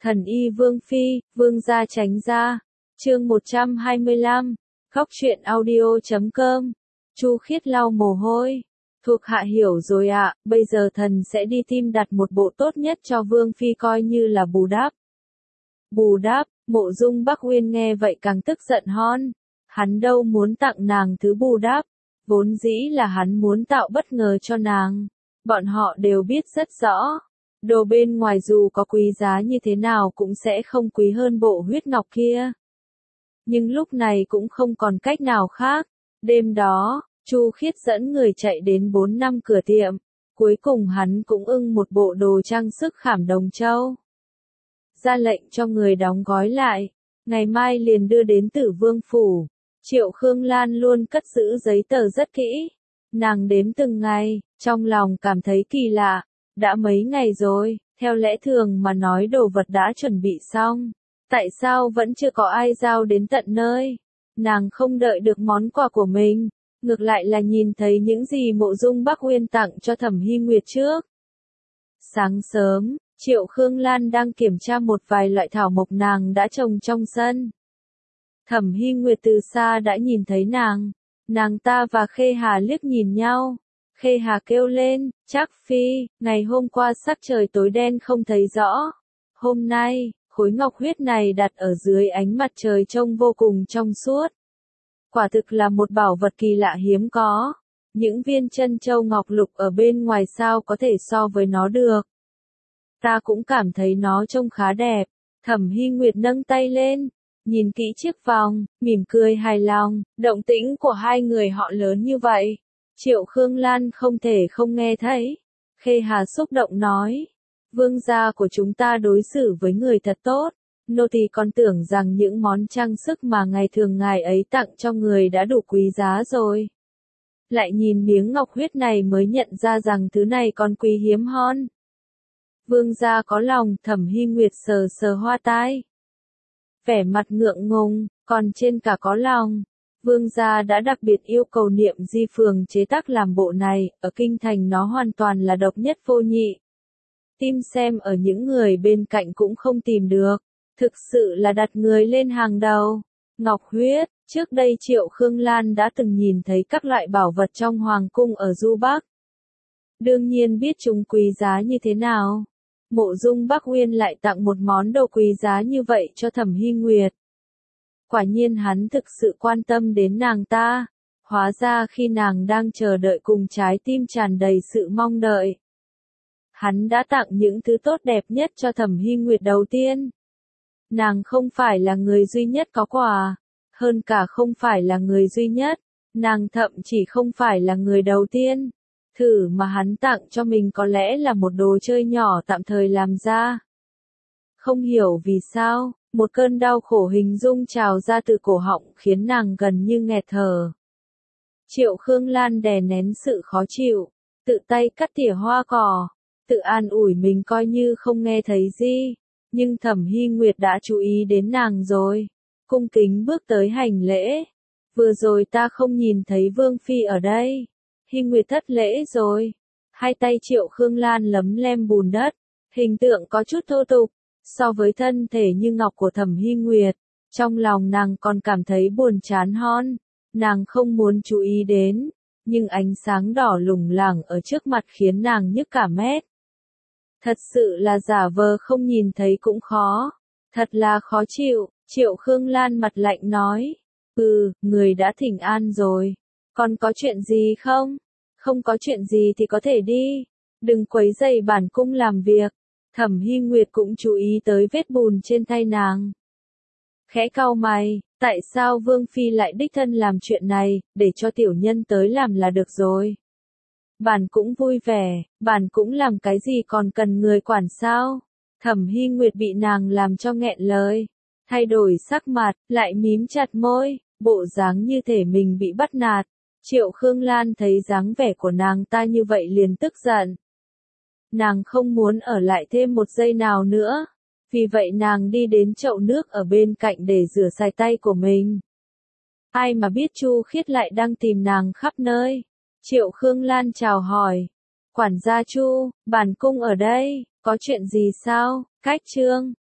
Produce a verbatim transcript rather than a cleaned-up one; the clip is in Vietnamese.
Thần y Vương Phi, Vương gia tránh ra. Chương một trăm hai mươi lăm, Góc truyện audio chấm com. Chu Khiết lau mồ hôi. Thuộc hạ hiểu rồi ạ, bây giờ thần sẽ đi tìm đặt một bộ tốt nhất cho Vương Phi coi như là bù đắp. Bù đắp, Mộ Dung Bắc Uyên nghe vậy càng tức giận hon. Hắn đâu muốn tặng nàng thứ bù đắp, vốn dĩ là hắn muốn tạo bất ngờ cho nàng. Bọn họ đều biết rất rõ, đồ bên ngoài dù có quý giá như thế nào cũng sẽ không quý hơn bộ huyết ngọc kia. Nhưng lúc này cũng không còn cách nào khác. Đêm đó, Chu Khiết dẫn người chạy đến bốn năm cửa tiệm, cuối cùng hắn cũng ưng một bộ đồ trang sức khảm đồng châu. Ra lệnh cho người đóng gói lại, ngày mai liền đưa đến Tử Vương phủ. Triệu Khương Lan luôn cất giữ giấy tờ rất kỹ. Nàng đếm từng ngày, trong lòng cảm thấy kỳ lạ. Đã mấy ngày rồi, theo lẽ thường mà nói đồ vật đã chuẩn bị xong. Tại sao vẫn chưa có ai giao đến tận nơi? Nàng không đợi được món quà của mình, ngược lại là nhìn thấy những gì Mộ Dung Bắc Uyên tặng cho Thẩm Hy Nguyệt trước. Sáng sớm, Triệu Khương Lan đang kiểm tra một vài loại thảo mộc nàng đã trồng trong sân. Thẩm Hy Nguyệt từ xa đã nhìn thấy nàng, nàng ta và Khê Hà liếc nhìn nhau. Khê Hà kêu lên, Trác Phi, ngày hôm qua sắc trời tối đen không thấy rõ. Hôm nay, khối ngọc huyết này đặt ở dưới ánh mặt trời trông vô cùng trong suốt. Quả thực là một bảo vật kỳ lạ hiếm có. Những viên chân châu ngọc lục ở bên ngoài sao có thể so với nó được. Ta cũng cảm thấy nó trông khá đẹp. Thẩm Hy Nguyệt nâng tay lên, nhìn kỹ chiếc vòng, mỉm cười hài lòng. Động tĩnh của hai người họ lớn như vậy, Triệu Khương Lan không thể không nghe thấy. Khê Hà xúc động nói, vương gia của chúng ta đối xử với người thật tốt. Nô tỳ còn tưởng rằng những món trang sức mà ngày thường ngài ấy tặng cho người đã đủ quý giá rồi. Lại nhìn miếng ngọc huyết này mới nhận ra rằng thứ này còn quý hiếm hơn. Vương gia có lòng. Thẩm Hy Nguyệt sờ sờ hoa tai, vẻ mặt ngượng ngùng, còn trên cả có lòng. Vương gia đã đặc biệt yêu cầu Niệm Di phường chế tác làm bộ này, ở kinh thành nó hoàn toàn là độc nhất vô nhị. Tìm xem ở những người bên cạnh cũng không tìm được, thực sự là đặt người lên hàng đầu. Ngọc huyết, trước đây Triệu Khương Lan đã từng nhìn thấy các loại bảo vật trong hoàng cung ở Du Bắc. Đương nhiên biết chúng quý giá như thế nào. Mộ Dung Bắc Uyên lại tặng một món đồ quý giá như vậy cho Thẩm Hy Nguyệt. Quả nhiên hắn thực sự quan tâm đến nàng ta. Hóa ra khi nàng đang chờ đợi cùng trái tim tràn đầy sự mong đợi, hắn đã tặng những thứ tốt đẹp nhất cho Thẩm Hy Nguyệt đầu tiên. Nàng không phải là người duy nhất có quà, hơn cả không phải là người duy nhất, nàng thậm chỉ không phải là người đầu tiên. Thử mà hắn tặng cho mình có lẽ là một đồ chơi nhỏ tạm thời làm ra. Không hiểu vì sao, một cơn đau khổ hình dung trào ra từ cổ họng khiến nàng gần như nghẹt thở. Triệu Khương Lan đè nén sự khó chịu, tự tay cắt tỉa hoa cỏ, tự an ủi mình coi như không nghe thấy gì. Nhưng Thẩm Hy Nguyệt đã chú ý đến nàng rồi, cung kính bước tới hành lễ. Vừa rồi ta không nhìn thấy Vương Phi ở đây. Hy Nguyệt thất lễ rồi. Hai tay Triệu Khương Lan lấm lem bùn đất, hình tượng có chút thô tục. So với thân thể như ngọc của Thẩm Hy Nguyệt, trong lòng nàng còn cảm thấy buồn chán hơn. Nàng không muốn chú ý đến, nhưng ánh sáng đỏ lủng lẳng ở trước mặt khiến nàng nhức cả mét. Thật sự là giả vờ không nhìn thấy cũng khó. Thật là khó chịu. Triệu Khương Lan mặt lạnh nói, ừ, người đã thỉnh an rồi. Còn có chuyện gì không? Không có chuyện gì thì có thể đi. Đừng quấy rầy bản cung làm việc. Thẩm Hy Nguyệt cũng chú ý tới vết bùn trên tay nàng. Khẽ cau mày, tại sao Vương Phi lại đích thân làm chuyện này, để cho tiểu nhân tới làm là được rồi. Bản cũng vui vẻ, bản cũng làm cái gì còn cần người quản sao? Thẩm Hy Nguyệt bị nàng làm cho nghẹn lời, thay đổi sắc mặt, lại mím chặt môi, bộ dáng như thể mình bị bắt nạt. Triệu Khương Lan thấy dáng vẻ của nàng ta như vậy liền tức giận. Nàng không muốn ở lại thêm một giây nào nữa, vì vậy nàng đi đến chậu nước ở bên cạnh để rửa sạch tay của mình. Ai mà biết Chu Khiết lại đang tìm nàng khắp nơi. Triệu Khương Lan chào hỏi, quản gia Chu, bản cung ở đây, có chuyện gì sao? Cách chương